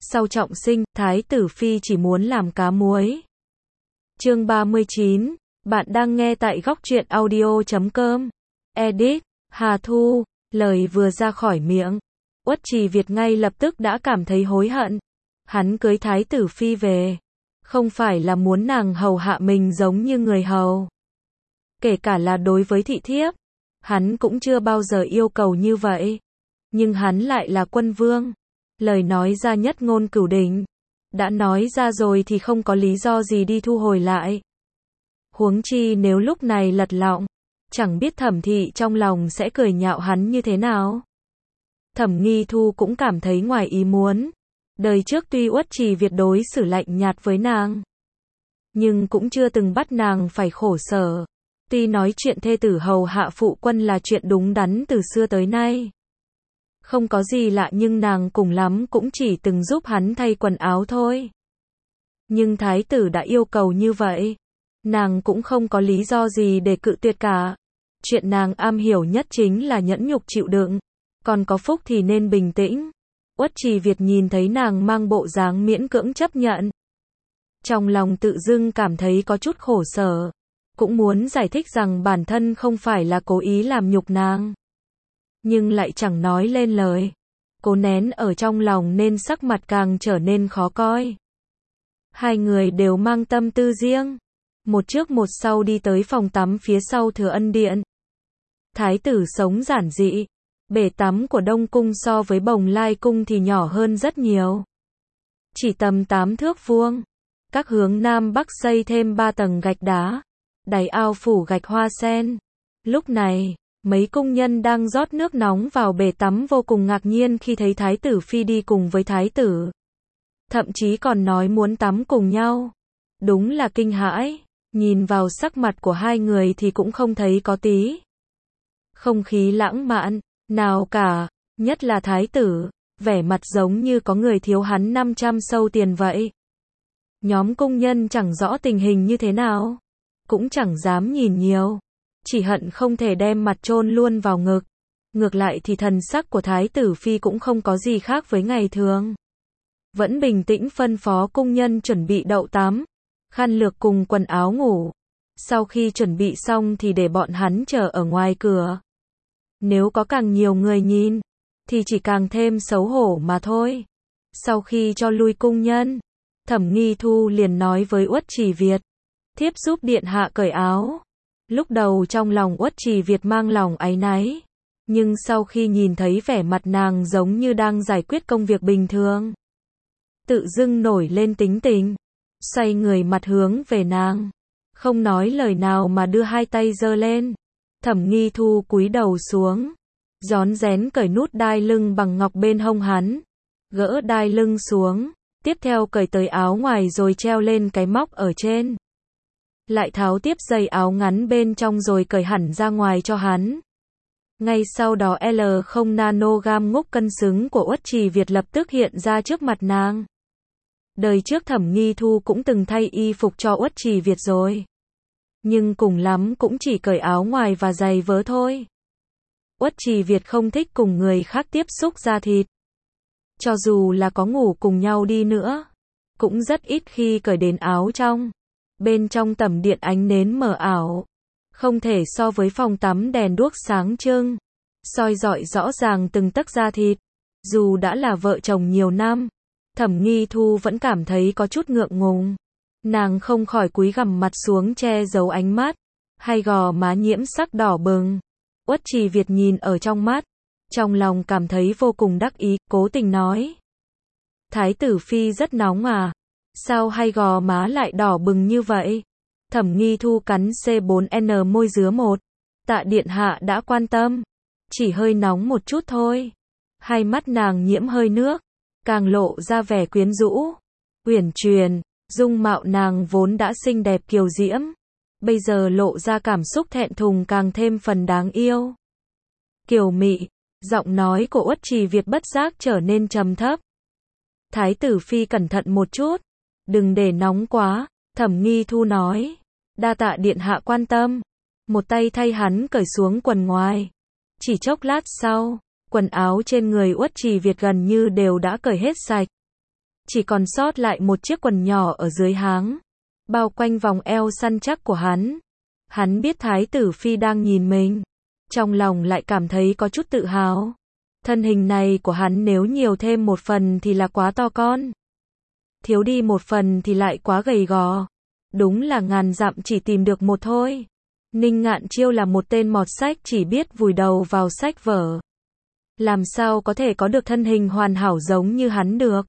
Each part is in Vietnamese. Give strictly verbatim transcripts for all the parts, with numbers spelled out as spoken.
sau trọng sinh, Thái tử Phi chỉ muốn làm cá muối. Chương ba mươi chín, bạn đang nghe tại góc truyện audio chấm com. Edit, Hà Thu, lời vừa ra khỏi miệng, Uất Trì Việt ngay lập tức đã cảm thấy hối hận. Hắn cưới Thái tử Phi về, không phải là muốn nàng hầu hạ mình giống như người hầu. Kể cả là đối với thị thiếp, hắn cũng chưa bao giờ yêu cầu như vậy. Nhưng hắn lại là quân vương. Lời nói ra nhất ngôn cửu đỉnh. Đã nói ra rồi thì không có lý do gì đi thu hồi lại. Huống chi nếu lúc này lật lọng, chẳng biết Thẩm thị trong lòng sẽ cười nhạo hắn như thế nào. Thẩm Nghi Thu cũng cảm thấy ngoài ý muốn. Đời trước tuy Uất Trì Việt đối xử lạnh nhạt với nàng, nhưng cũng chưa từng bắt nàng phải khổ sở. Tuy nói chuyện thê tử hầu hạ phụ quân là chuyện đúng đắn từ xưa tới nay, không có gì lạ, nhưng nàng cùng lắm cũng chỉ từng giúp hắn thay quần áo thôi. Nhưng thái tử đã yêu cầu như vậy, nàng cũng không có lý do gì để cự tuyệt cả. Chuyện nàng am hiểu nhất chính là nhẫn nhục chịu đựng, còn có phúc thì nên bình tĩnh. Uất Trì Việt nhìn thấy nàng mang bộ dáng miễn cưỡng chấp nhận, trong lòng tự dưng cảm thấy có chút khổ sở, cũng muốn giải thích rằng bản thân không phải là cố ý làm nhục nàng, nhưng lại chẳng nói lên lời, cố nén ở trong lòng nên sắc mặt càng trở nên khó coi. Hai người đều mang tâm tư riêng, một trước một sau đi tới phòng tắm phía sau Thừa Ân Điện. Thái tử sống giản dị, bể tắm của Đông Cung so với Bồng Lai Cung thì nhỏ hơn rất nhiều. Chỉ tầm tám thước vuông, các hướng Nam Bắc xây thêm ba tầng gạch đá, đáy ao phủ gạch hoa sen. Lúc này, mấy cung nhân đang rót nước nóng vào bể tắm vô cùng ngạc nhiên khi thấy Thái tử Phi đi cùng với Thái tử. Thậm chí còn nói muốn tắm cùng nhau. Đúng là kinh hãi, nhìn vào sắc mặt của hai người thì cũng không thấy có tí không khí lãng mạn nào cả, nhất là thái tử, vẻ mặt giống như có người thiếu hắn năm trăm sâu tiền vậy. Nhóm cung nhân chẳng rõ tình hình như thế nào, cũng chẳng dám nhìn nhiều, chỉ hận không thể đem mặt chôn luôn vào ngực. Ngược lại thì thần sắc của Thái tử Phi cũng không có gì khác với ngày thường. Vẫn bình tĩnh phân phó cung nhân chuẩn bị đậu tắm, khăn lược cùng quần áo ngủ. Sau khi chuẩn bị xong thì để bọn hắn chờ ở ngoài cửa. Nếu có càng nhiều người nhìn, thì chỉ càng thêm xấu hổ mà thôi. Sau khi cho lui cung nhân, Thẩm Nghi Thu liền nói với Uất Trì Việt, thiếp giúp điện hạ cởi áo. Lúc đầu trong lòng Uất Trì Việt mang lòng áy náy, nhưng sau khi nhìn thấy vẻ mặt nàng giống như đang giải quyết công việc bình thường, tự dưng nổi lên tính tình, xoay người mặt hướng về nàng, không nói lời nào mà đưa hai tay giơ lên. Thẩm Nghi Thu cúi đầu xuống, rón rén cởi nút đai lưng bằng ngọc bên hông hắn, gỡ đai lưng xuống, tiếp theo cởi tới áo ngoài rồi treo lên cái móc ở trên. Lại tháo tiếp dây áo ngắn bên trong rồi cởi hẳn ra ngoài cho hắn. Ngay sau đó L không nanogam ngúc cân xứng của Uất Trì Việt lập tức hiện ra trước mặt nàng. Đời trước Thẩm Nghi Thu cũng từng thay y phục cho Uất Trì Việt rồi, nhưng cùng lắm cũng chỉ cởi áo ngoài và giày vớ thôi. Uất Trì Việt không thích cùng người khác tiếp xúc da thịt. Cho dù là có ngủ cùng nhau đi nữa, cũng rất ít khi cởi đến áo trong. Bên trong tầm điện ánh nến mờ ảo, không thể so với phòng tắm đèn đuốc sáng trưng, soi rọi rõ ràng từng tấc da thịt. Dù đã là vợ chồng nhiều năm, Thẩm Nghi Thu vẫn cảm thấy có chút ngượng ngùng. Nàng không khỏi cúi gằm mặt xuống che giấu ánh mắt, hai gò má nhiễm sắc đỏ bừng. Uất Trì Việt nhìn ở trong mắt, trong lòng cảm thấy vô cùng đắc ý, cố tình nói: Thái tử Phi rất nóng à? Sao hai gò má lại đỏ bừng như vậy? Thẩm Nghi Thu cắn C bốn N môi dứa một. Tạ điện hạ đã quan tâm, chỉ hơi nóng một chút thôi. Hai mắt nàng nhiễm hơi nước, càng lộ ra vẻ quyến rũ, uyển chuyển. Dung mạo nàng vốn đã xinh đẹp kiều diễm, bây giờ lộ ra cảm xúc thẹn thùng càng thêm phần đáng yêu. Kiều mị, giọng nói của Uất Trì Việt bất giác trở nên trầm thấp. Thái tử Phi cẩn thận một chút, đừng để nóng quá, Thẩm Nghi Thu nói. Đa tạ điện hạ quan tâm. Một tay thay hắn cởi xuống quần ngoài. Chỉ chốc lát sau, quần áo trên người Uất Trì Việt gần như đều đã cởi hết sạch. chỉ còn sót lại một chiếc quần nhỏ ở dưới háng, bao quanh vòng eo săn chắc của hắn. Hắn biết Thái tử Phi đang nhìn mình, trong lòng lại cảm thấy có chút tự hào. Thân hình này của hắn nếu nhiều thêm một phần thì là quá to con, thiếu đi một phần thì lại quá gầy gò. Đúng là ngàn dặm chỉ tìm được một thôi. Ninh Ngạn Chiêu là một tên mọt sách chỉ biết vùi đầu vào sách vở. Làm sao có thể có được thân hình hoàn hảo giống như hắn được.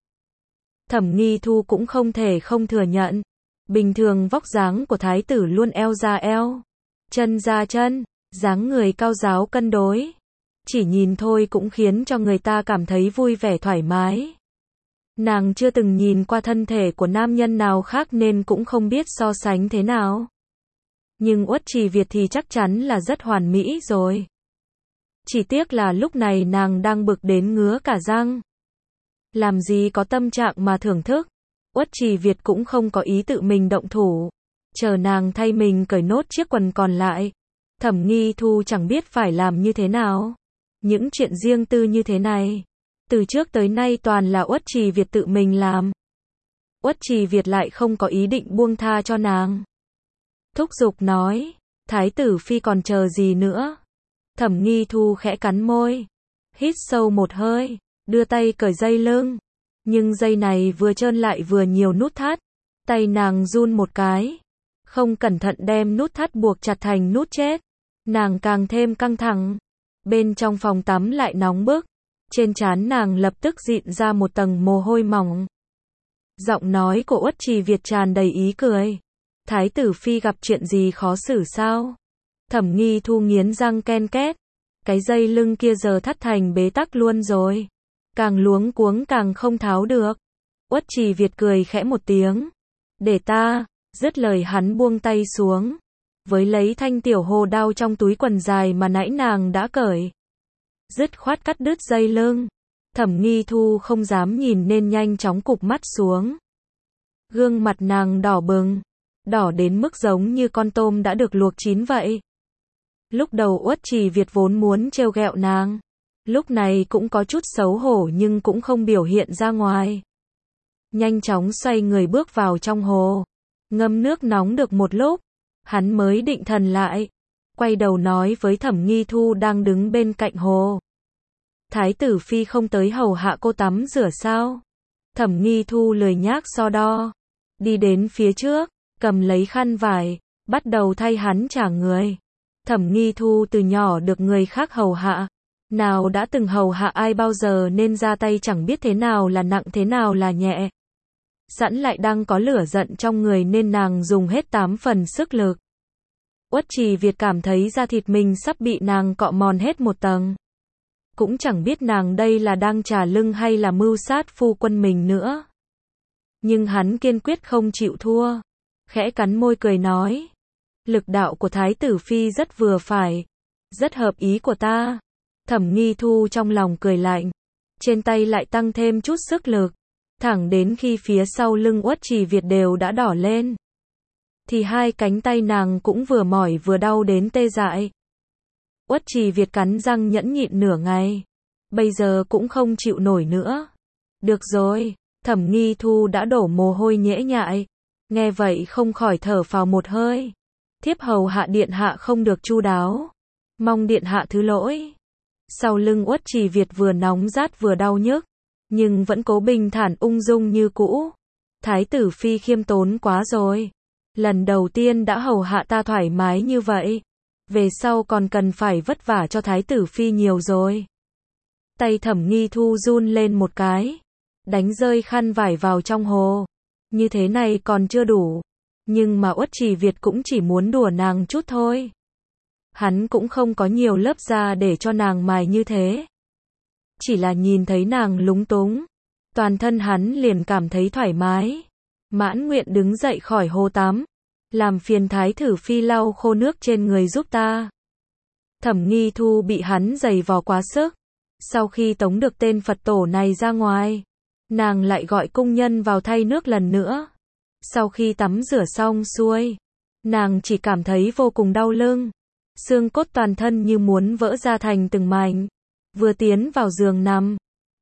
Thẩm Nghi Thu cũng không thể không thừa nhận. Bình thường vóc dáng của thái tử luôn eo ra eo, chân ra chân, dáng người cao ráo cân đối. Chỉ nhìn thôi cũng khiến cho người ta cảm thấy vui vẻ thoải mái. Nàng chưa từng nhìn qua thân thể của nam nhân nào khác nên cũng không biết so sánh thế nào. Nhưng Uất Trì Việt thì chắc chắn là rất hoàn mỹ rồi. Chỉ tiếc là lúc này nàng đang bực đến ngứa cả răng. Làm gì có tâm trạng mà thưởng thức. Uất Trì Việt cũng không có ý tự mình động thủ. Chờ nàng thay mình cởi nốt chiếc quần còn lại. Thẩm Nghi Thu chẳng biết phải làm như thế nào. Những chuyện riêng tư như thế này, từ trước tới nay toàn là Uất Trì Việt tự mình làm. Uất Trì Việt lại không có ý định buông tha cho nàng. Thúc giục nói, Thái tử Phi còn chờ gì nữa? Thẩm Nghi Thu khẽ cắn môi, hít sâu một hơi, đưa tay cởi dây lưng. Nhưng dây này vừa trơn lại vừa nhiều nút thắt. Tay nàng run một cái, không cẩn thận đem nút thắt buộc chặt thành nút chết. Nàng càng thêm căng thẳng. Bên trong phòng tắm lại nóng bức. Trên trán nàng lập tức dịn ra một tầng mồ hôi mỏng. Giọng nói của Uất Trì Việt tràn đầy ý cười. Thái tử Phi gặp chuyện gì khó xử sao? Thẩm Nghi Thu nghiến răng ken két. Cái dây lưng kia giờ thắt thành bế tắc luôn rồi. Càng luống cuống càng không tháo được. Uất Trì Việt cười khẽ một tiếng. Để ta, dứt lời hắn buông tay xuống. Với lấy thanh tiểu hồ đao trong túi quần dài mà nãy nàng đã cởi. Dứt khoát cắt đứt dây lưng. Thẩm Nghi Thu không dám nhìn nên nhanh chóng cụp mắt xuống. Gương mặt nàng đỏ bừng. Đỏ đến mức giống như con tôm đã được luộc chín vậy. Lúc đầu Uất Trì Việt vốn muốn trêu ghẹo nàng. Lúc này cũng có chút xấu hổ nhưng cũng không biểu hiện ra ngoài. Nhanh chóng xoay người bước vào trong hồ. Ngâm nước nóng được một lúc. Hắn mới định thần lại. Quay đầu nói với Thẩm Nghi Thu đang đứng bên cạnh hồ. Thái tử Phi không tới hầu hạ cô tắm rửa sao? Thẩm Nghi Thu lười nhác so đo. Đi đến phía trước, cầm lấy khăn vải, bắt đầu thay hắn trả người. Thẩm Nghi Thu từ nhỏ được người khác hầu hạ. Nào đã từng hầu hạ ai bao giờ nên ra tay chẳng biết thế nào là nặng thế nào là nhẹ. Sẵn lại đang có lửa giận trong người nên nàng dùng hết tám phần sức lực. Uất Trì Việt cảm thấy da thịt mình sắp bị nàng cọ mòn hết một tầng. Cũng chẳng biết nàng đây là đang trả lưng hay là mưu sát phu quân mình nữa. Nhưng hắn kiên quyết không chịu thua. Khẽ cắn môi cười nói. Lực đạo của Thái tử Phi rất vừa phải. Rất hợp ý của ta. Thẩm Nghi Thu trong lòng cười lạnh. Trên tay lại tăng thêm chút sức lực. Thẳng đến khi phía sau lưng Uất Trì Việt đều đã đỏ lên. Thì hai cánh tay nàng cũng vừa mỏi vừa đau đến tê dại. Uất Trì Việt cắn răng nhẫn nhịn nửa ngày. Bây giờ cũng không chịu nổi nữa. Được rồi, Thẩm Nghi Thu đã đổ mồ hôi nhễ nhại. Nghe vậy không khỏi thở phào một hơi. Thiếp hầu hạ điện hạ không được chu đáo. Mong điện hạ thứ lỗi. Sau lưng Uất Trì Việt vừa nóng rát vừa đau nhức. Nhưng vẫn cố bình thản ung dung như cũ. Thái tử Phi khiêm tốn quá rồi. Lần đầu tiên đã hầu hạ ta thoải mái như vậy. Về sau còn cần phải vất vả cho Thái tử Phi nhiều rồi. Tay Thẩm Nghi Thu run lên một cái. Đánh rơi khăn vải vào trong hồ. Như thế này còn chưa đủ. Nhưng mà Uất Trì Việt cũng chỉ muốn đùa nàng chút thôi. Hắn cũng không có nhiều lớp da để cho nàng mài như thế. Chỉ là nhìn thấy nàng lúng túng. Toàn thân hắn liền cảm thấy thoải mái. Mãn nguyện đứng dậy khỏi hồ tắm. Làm phiền Thái tử Phi lau khô nước trên người giúp ta. Thẩm Nghi Thu bị hắn giày vò quá sức. Sau khi tống được tên Phật tổ này ra ngoài, nàng lại gọi cung nhân vào thay nước lần nữa. Sau khi tắm rửa xong xuôi, nàng chỉ cảm thấy vô cùng đau lưng. Xương cốt toàn thân như muốn vỡ ra thành từng mảnh. Vừa tiến vào giường nằm,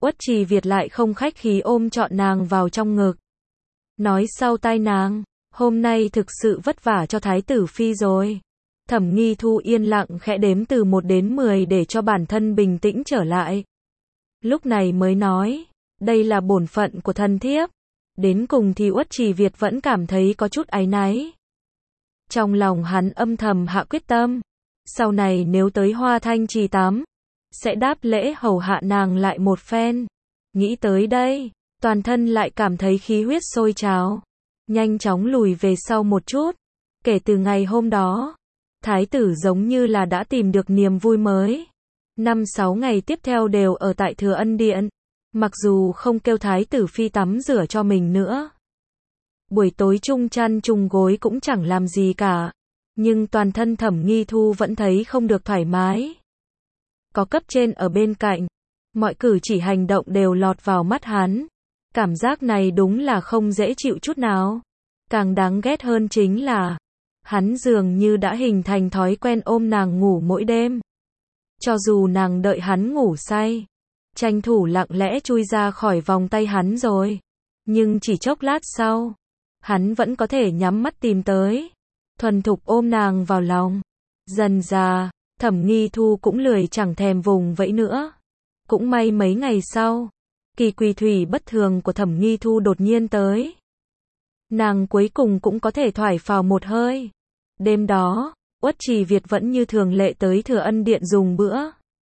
Uất Trì Việt lại không khách khí ôm trọn nàng vào trong ngực. Nói sau tai nàng, hôm nay thực sự vất vả cho Thái tử Phi rồi. Thẩm Nghi Thu yên lặng khẽ đếm từ một đến mười để cho bản thân bình tĩnh trở lại. Lúc này mới nói, đây là bổn phận của thân thiếp. Đến cùng thì Uất Trì Việt vẫn cảm thấy có chút áy náy. Trong lòng hắn âm thầm hạ quyết tâm, sau này nếu tới Hoa Thanh Trì tắm, sẽ đáp lễ hầu hạ nàng lại một phen. Nghĩ tới đây, toàn thân lại cảm thấy khí huyết sôi trào, nhanh chóng lùi về sau một chút. Kể từ ngày hôm đó, thái tử giống như là đã tìm được niềm vui mới. Năm sáu ngày tiếp theo đều ở tại Thừa Ân Điện, mặc dù không kêu thái tử Phi tắm rửa cho mình nữa. Buổi tối chung chăn chung gối cũng chẳng làm gì cả, nhưng toàn thân Thẩm Nghi Thu vẫn thấy không được thoải mái. Có cấp trên ở bên cạnh, mọi cử chỉ hành động đều lọt vào mắt hắn. Cảm giác này đúng là không dễ chịu chút nào. Càng đáng ghét hơn chính là, hắn dường như đã hình thành thói quen ôm nàng ngủ mỗi đêm. Cho dù nàng đợi hắn ngủ say, tranh thủ lặng lẽ chui ra khỏi vòng tay hắn rồi, nhưng chỉ chốc lát sau, hắn vẫn có thể nhắm mắt tìm tới, thuần thục ôm nàng vào lòng. Dần dà, Thẩm Nghi Thu cũng lười chẳng thèm vùng vẫy nữa. Cũng may mấy ngày sau, kỳ quỳ thủy bất thường của Thẩm Nghi Thu đột nhiên tới. Nàng cuối cùng cũng có thể thoải phào một hơi. Đêm đó, Uất Trì Việt vẫn như thường lệ tới Thừa Ân Điện dùng bữa.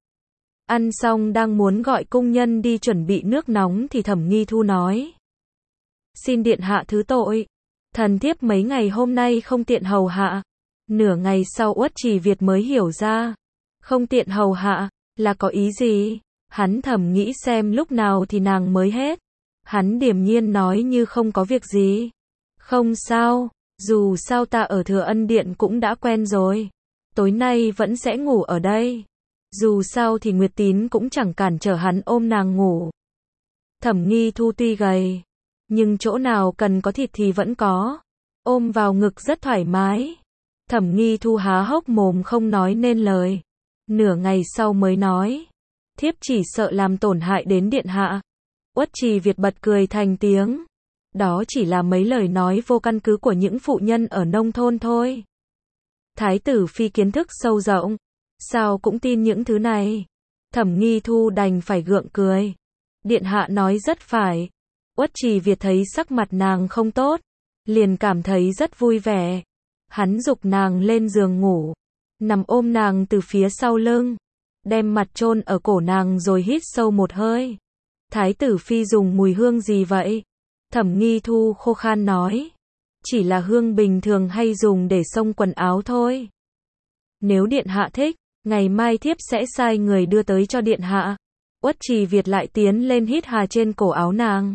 Ăn xong đang muốn gọi cung nhân đi chuẩn bị nước nóng thì Thẩm Nghi Thu nói: xin điện hạ thứ tội, thần thiếp mấy ngày hôm nay không tiện hầu hạ. Nửa ngày sau Uất Trì Việt mới hiểu ra, không tiện hầu hạ, là có ý gì. Hắn thầm nghĩ xem lúc nào thì nàng mới hết. Hắn điềm nhiên nói như không có việc gì. Không sao, dù sao ta ở Thừa Ân Điện cũng đã quen rồi. Tối nay vẫn sẽ ngủ ở đây. Dù sao thì Nguyệt Tín cũng chẳng cản trở hắn ôm nàng ngủ. Thẩm Nghi Thu tuy gầy, nhưng chỗ nào cần có thịt thì vẫn có. Ôm vào ngực rất thoải mái. Thẩm Nghi Thu há hốc mồm không nói nên lời. Nửa ngày sau mới nói: thiếp chỉ sợ làm tổn hại đến điện hạ. Uất Trì Việt bật cười thành tiếng. Đó chỉ là mấy lời nói vô căn cứ của những phụ nhân ở nông thôn thôi. Thái tử Phi kiến thức sâu rộng, sao cũng tin những thứ này. Thẩm Nghi Thu đành phải gượng cười. Điện hạ nói rất phải. Uất Trì Việt thấy sắc mặt nàng không tốt, liền cảm thấy rất vui vẻ. Hắn giục nàng lên giường ngủ, nằm ôm nàng từ phía sau lưng, đem mặt chôn ở cổ nàng rồi hít sâu một hơi. Thái tử Phi dùng mùi hương gì vậy? Thẩm Nghi Thu khô khan nói: chỉ là hương bình thường hay dùng để xông quần áo thôi. Nếu điện hạ thích, ngày mai thiếp sẽ sai người đưa tới cho điện hạ. Uất Trì Việt lại tiến lên hít hà trên cổ áo nàng.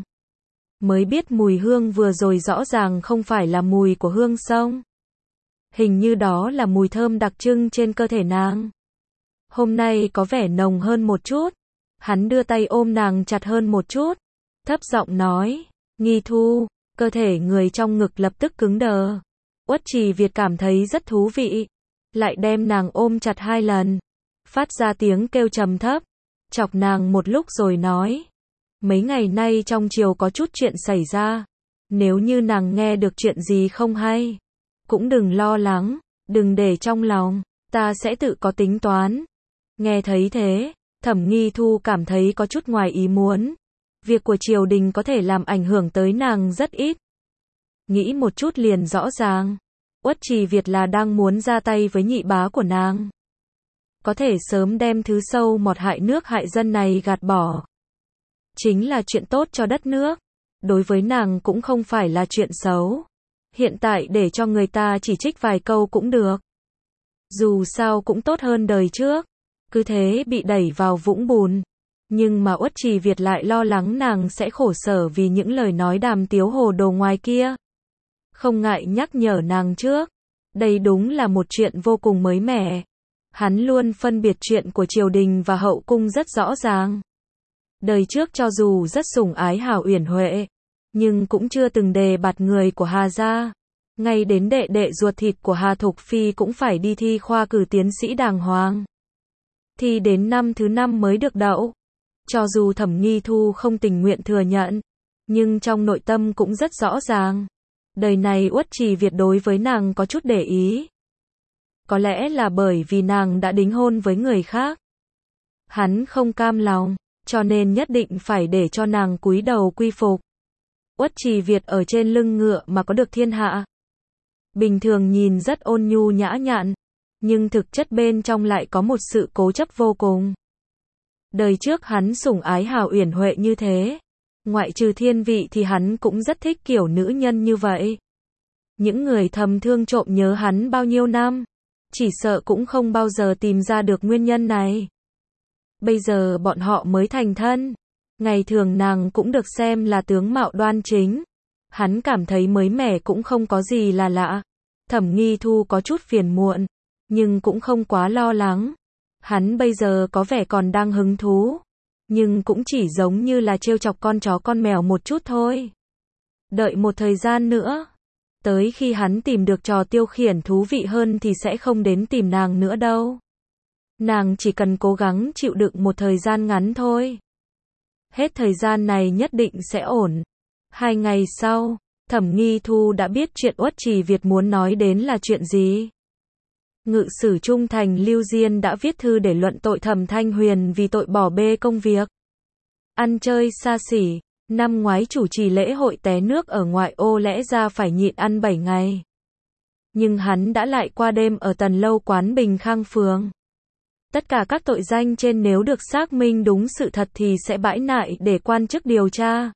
Mới biết mùi hương vừa rồi rõ ràng không phải là mùi của hương xông. Hình như đó là mùi thơm đặc trưng trên cơ thể nàng. Hôm nay có vẻ nồng hơn một chút. Hắn đưa tay ôm nàng chặt hơn một chút, thấp giọng nói: Nghi Thu. Cơ thể người trong ngực lập tức cứng đờ. Uất Trì Việt cảm thấy rất thú vị, lại đem nàng ôm chặt hai lần, phát ra tiếng kêu trầm thấp, chọc nàng một lúc rồi nói: mấy ngày nay trong triều có chút chuyện xảy ra, nếu như nàng nghe được chuyện gì không hay, cũng đừng lo lắng, đừng để trong lòng, ta sẽ tự có tính toán. Nghe thấy thế, Thẩm Nghi Thu cảm thấy có chút ngoài ý muốn. Việc của triều đình có thể làm ảnh hưởng tới nàng rất ít. Nghĩ một chút liền rõ ràng, Uất Trì Việt là đang muốn ra tay với nhị bá của nàng. Có thể sớm đem thứ sâu mọt hại nước hại dân này gạt bỏ. Chính là chuyện tốt cho đất nước. Đối với nàng cũng không phải là chuyện xấu. Hiện tại để cho người ta chỉ trích vài câu cũng được. Dù sao cũng tốt hơn đời trước. Cứ thế bị đẩy vào vũng bùn. Nhưng mà Uất Trì Việt lại lo lắng nàng sẽ khổ sở vì những lời nói đàm tiếu hồ đồ ngoài kia. Không ngại nhắc nhở nàng trước. Đây đúng là một chuyện vô cùng mới mẻ. Hắn luôn phân biệt chuyện của triều đình và hậu cung rất rõ ràng. Đời trước cho dù rất sủng ái Hào Uyển Huệ, nhưng cũng chưa từng đề bạt người của Hà gia. Ngay đến đệ đệ ruột thịt của Hà Thục Phi cũng phải đi thi khoa cử tiến sĩ đàng hoàng. Thi đến năm thứ năm mới được đậu. Cho dù Thẩm Nghi Thu không tình nguyện thừa nhận, nhưng trong nội tâm cũng rất rõ ràng. Đời này Uất Trì Việt đối với nàng có chút để ý. Có lẽ là bởi vì nàng đã đính hôn với người khác. Hắn không cam lòng, cho nên nhất định phải để cho nàng cúi đầu quy phục. Uất Trì Việt ở trên lưng ngựa mà có được thiên hạ. Bình thường nhìn rất ôn nhu nhã nhặn, nhưng thực chất bên trong lại có một sự cố chấp vô cùng. Đời trước hắn sủng ái Hào Uyển Huệ như thế. Ngoại trừ Thiên Vị thì hắn cũng rất thích kiểu nữ nhân như vậy. Những người thầm thương trộm nhớ hắn bao nhiêu năm, chỉ sợ cũng không bao giờ tìm ra được nguyên nhân này. Bây giờ bọn họ mới thành thân. Ngày thường nàng cũng được xem là tướng mạo đoan chính. Hắn cảm thấy mới mẻ cũng không có gì là lạ. Thẩm Nghi Thu có chút phiền muộn, nhưng cũng không quá lo lắng. Hắn bây giờ có vẻ còn đang hứng thú, nhưng cũng chỉ giống như là trêu chọc con chó con mèo một chút thôi. Đợi một thời gian nữa, tới khi hắn tìm được trò tiêu khiển thú vị hơn thì sẽ không đến tìm nàng nữa đâu. Nàng chỉ cần cố gắng chịu đựng một thời gian ngắn thôi. Hết thời gian này nhất định sẽ ổn. Hai ngày sau, Thẩm Nghi Thu đã biết chuyện Uất Trì Việt muốn nói đến là chuyện gì. Ngự sử trung thành Lưu Diên đã viết thư để luận tội Thẩm Thanh Huyền vì tội bỏ bê công việc. Ăn chơi xa xỉ, năm ngoái chủ trì lễ hội té nước ở ngoại ô lẽ ra phải nhịn ăn bảy ngày. Nhưng hắn đã lại qua đêm ở Tần Lâu quán Bình Khang Phường. Tất cả các tội danh trên nếu được xác minh đúng sự thật thì sẽ bãi nại để quan chức điều tra.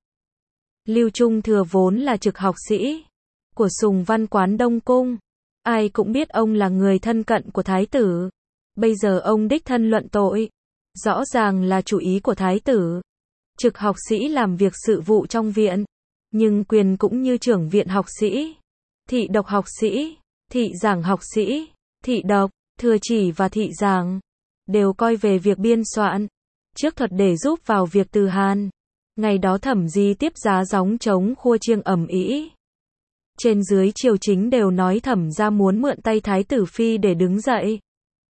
Lưu Trung Thừa vốn là trực học sĩ của Sùng Văn quán Đông Cung. Ai cũng biết ông là người thân cận của Thái tử. Bây giờ ông đích thân luận tội. Rõ ràng là chủ ý của Thái tử. Trực học sĩ làm việc sự vụ trong viện, nhưng quyền cũng như trưởng viện học sĩ, thị độc học sĩ, thị giảng học sĩ, thị độc, thừa chỉ và thị giảng đều coi về việc biên soạn, trước thuật để giúp vào việc từ Hàn. Ngày đó Thẩm Di tiếp giá gióng trống khua chiêng ầm ĩ. Trên dưới triều chính đều nói Thẩm gia muốn mượn tay Thái tử phi để đứng dậy.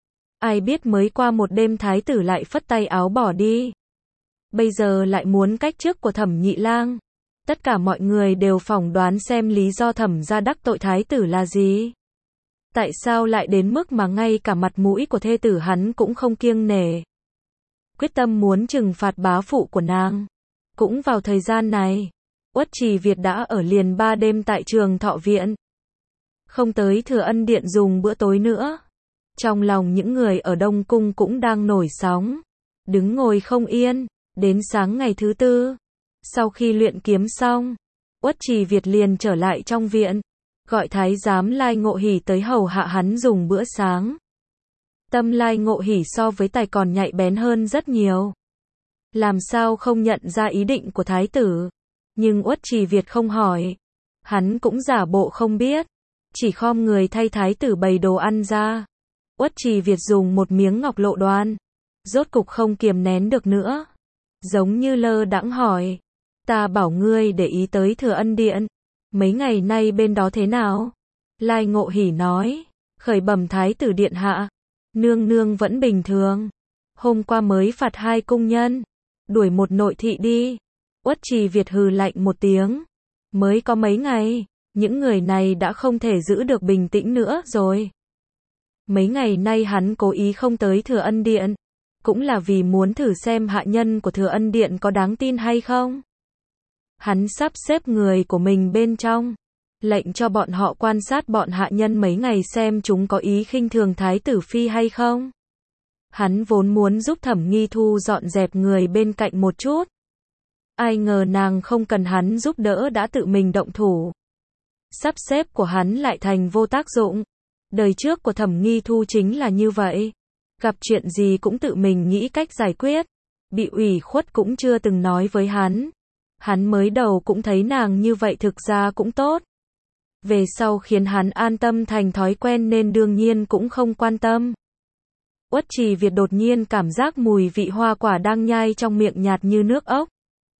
Ai biết mới qua một đêm Thái tử lại phất tay áo bỏ đi. Bây giờ lại muốn cách chức của Thẩm Nhị Lang. Tất cả mọi người đều phỏng đoán xem lý do Thẩm gia đắc tội Thái tử là gì. Tại sao lại đến mức mà ngay cả mặt mũi của thê tử hắn cũng không kiêng nể. Quyết tâm muốn trừng phạt bá phụ của nàng. Cũng vào thời gian này, Uất Trì Việt đã ở liền ba đêm tại Trường Thọ Viện. Không tới Thừa Ân Điện dùng bữa tối nữa. Trong lòng những người ở Đông Cung cũng đang nổi sóng. Đứng ngồi không yên. Đến sáng ngày thứ tư, sau khi luyện kiếm xong, Uất Trì Việt liền trở lại trong viện, gọi thái giám Lai Ngộ Hỉ tới hầu hạ hắn dùng bữa sáng. Tâm Lai Ngộ Hỉ so với tài còn nhạy bén hơn rất nhiều. Làm sao không nhận ra ý định của thái tử, nhưng Uất Trì Việt không hỏi. Hắn cũng giả bộ không biết, chỉ khom người thay thái tử bày đồ ăn ra. Uất Trì Việt dùng một miếng ngọc lộ đoan, rốt cục không kiềm nén được nữa. Giống như lơ đãng hỏi, ta bảo ngươi để ý tới Thừa Ân Điện, mấy ngày nay bên đó thế nào? Lai Ngộ Hỉ nói, khởi bẩm thái tử điện hạ, nương nương vẫn bình thường. Hôm qua mới phạt hai cung nhân, đuổi một nội thị đi. Uất Trì Việt hừ lạnh một tiếng, mới có mấy ngày, những người này đã không thể giữ được bình tĩnh nữa rồi. Mấy ngày nay hắn cố ý không tới Thừa Ân Điện, cũng là vì muốn thử xem hạ nhân của Thừa Ân Điện có đáng tin hay không. Hắn sắp xếp người của mình bên trong, lệnh cho bọn họ quan sát bọn hạ nhân mấy ngày xem chúng có ý khinh thường Thái tử phi hay không. Hắn vốn muốn giúp Thẩm Nghi Thu dọn dẹp người bên cạnh một chút. Ai ngờ nàng không cần hắn giúp đỡ đã tự mình động thủ. Sắp xếp của hắn lại thành vô tác dụng. Đời trước của Thẩm Nghi Thu chính là như vậy. Gặp chuyện gì cũng tự mình nghĩ cách giải quyết. Bị ủy khuất cũng chưa từng nói với hắn. Hắn mới đầu cũng thấy nàng như vậy thực ra cũng tốt. Về sau khiến hắn an tâm thành thói quen nên đương nhiên cũng không quan tâm. Uất Trì Việt đột nhiên cảm giác mùi vị hoa quả đang nhai trong miệng nhạt như nước ốc.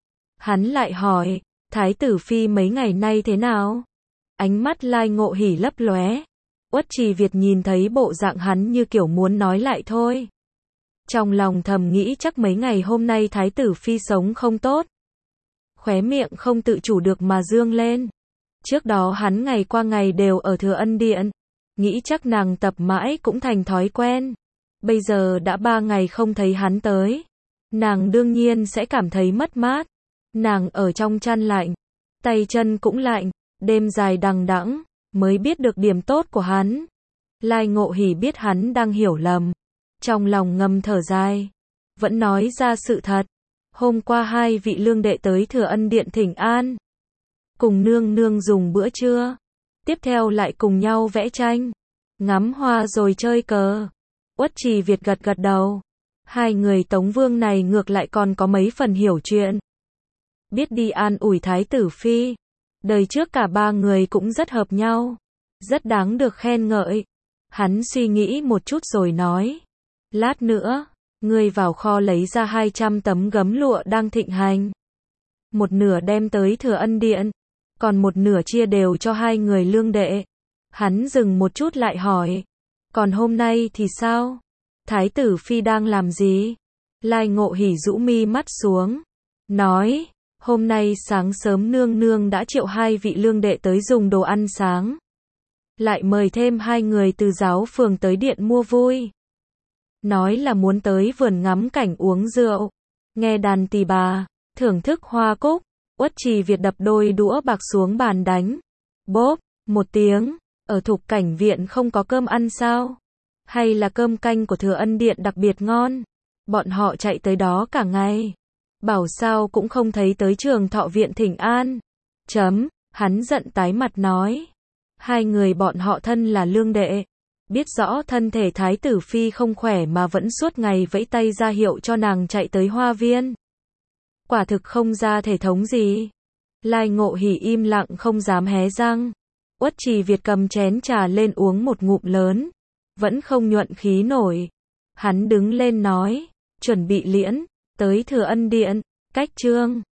Hắn lại hỏi, Thái tử phi mấy ngày nay thế nào? Ánh mắt Lai Ngộ Hỉ lấp lóe. Uất Trì Việt nhìn thấy bộ dạng hắn như kiểu muốn nói lại thôi. Trong lòng thầm nghĩ chắc mấy ngày hôm nay thái tử phi sống không tốt. Khóe miệng không tự chủ được mà dương lên. Trước đó hắn ngày qua ngày đều ở Thừa Ân Điện, nghĩ chắc nàng tập mãi cũng thành thói quen. Bây giờ đã ba ngày không thấy hắn tới, nàng đương nhiên sẽ cảm thấy mất mát. Nàng ở trong chăn lạnh, tay chân cũng lạnh, đêm dài đằng đẵng, mới biết được điểm tốt của hắn. Lai Ngộ Hỉ biết hắn đang hiểu lầm, trong lòng ngầm thở dài, vẫn nói ra sự thật. Hôm qua hai vị lương đệ tới Thừa Ân Điện thỉnh an, cùng nương nương dùng bữa trưa, tiếp theo lại cùng nhau vẽ tranh, ngắm hoa rồi chơi cờ. Uất Trì Việt gật gật đầu. Hai người Tống Vương này ngược lại còn có mấy phần hiểu chuyện, biết đi an ủi thái tử phi. Đời trước cả ba người cũng rất hợp nhau, rất đáng được khen ngợi. Hắn suy nghĩ một chút rồi nói, lát nữa, ngươi vào kho lấy ra hai trăm tấm gấm lụa đang thịnh hành. Một nửa đem tới Thừa Ân Điện, còn một nửa chia đều cho hai người lương đệ. Hắn dừng một chút lại hỏi, còn hôm nay thì sao? Thái tử phi đang làm gì? Lai Ngộ Hỉ rũ mi mắt xuống, nói, hôm nay sáng sớm nương nương đã triệu hai vị lương đệ tới dùng đồ ăn sáng, lại mời thêm hai người từ giáo phường tới điện mua vui. Nói là muốn tới vườn ngắm cảnh uống rượu, nghe đàn tỳ bà, thưởng thức hoa cúc. Uất Trì Việt đập đôi đũa bạc xuống bàn đánh. Bốp, một tiếng, ở Thục Cảnh Viện không có cơm ăn sao? Hay là cơm canh của Thừa Ân Điện đặc biệt ngon? Bọn họ chạy tới đó cả ngày, bảo sao cũng không thấy tới Trường Thọ Viện thỉnh an. Chấm, hắn giận tái mặt nói. Hai người bọn họ thân là lương đệ, biết rõ thân thể thái tử phi không khỏe mà vẫn suốt ngày vẫy tay ra hiệu cho nàng chạy tới hoa viên. Quả thực không ra thể thống gì. Lai Ngộ Hỉ im lặng không dám hé răng. Uất Trì Việt cầm chén trà lên uống một ngụm lớn, vẫn không nhuận khí nổi. Hắn đứng lên nói, chuẩn bị liễn, tới Thừa Ân Điện, cách trương.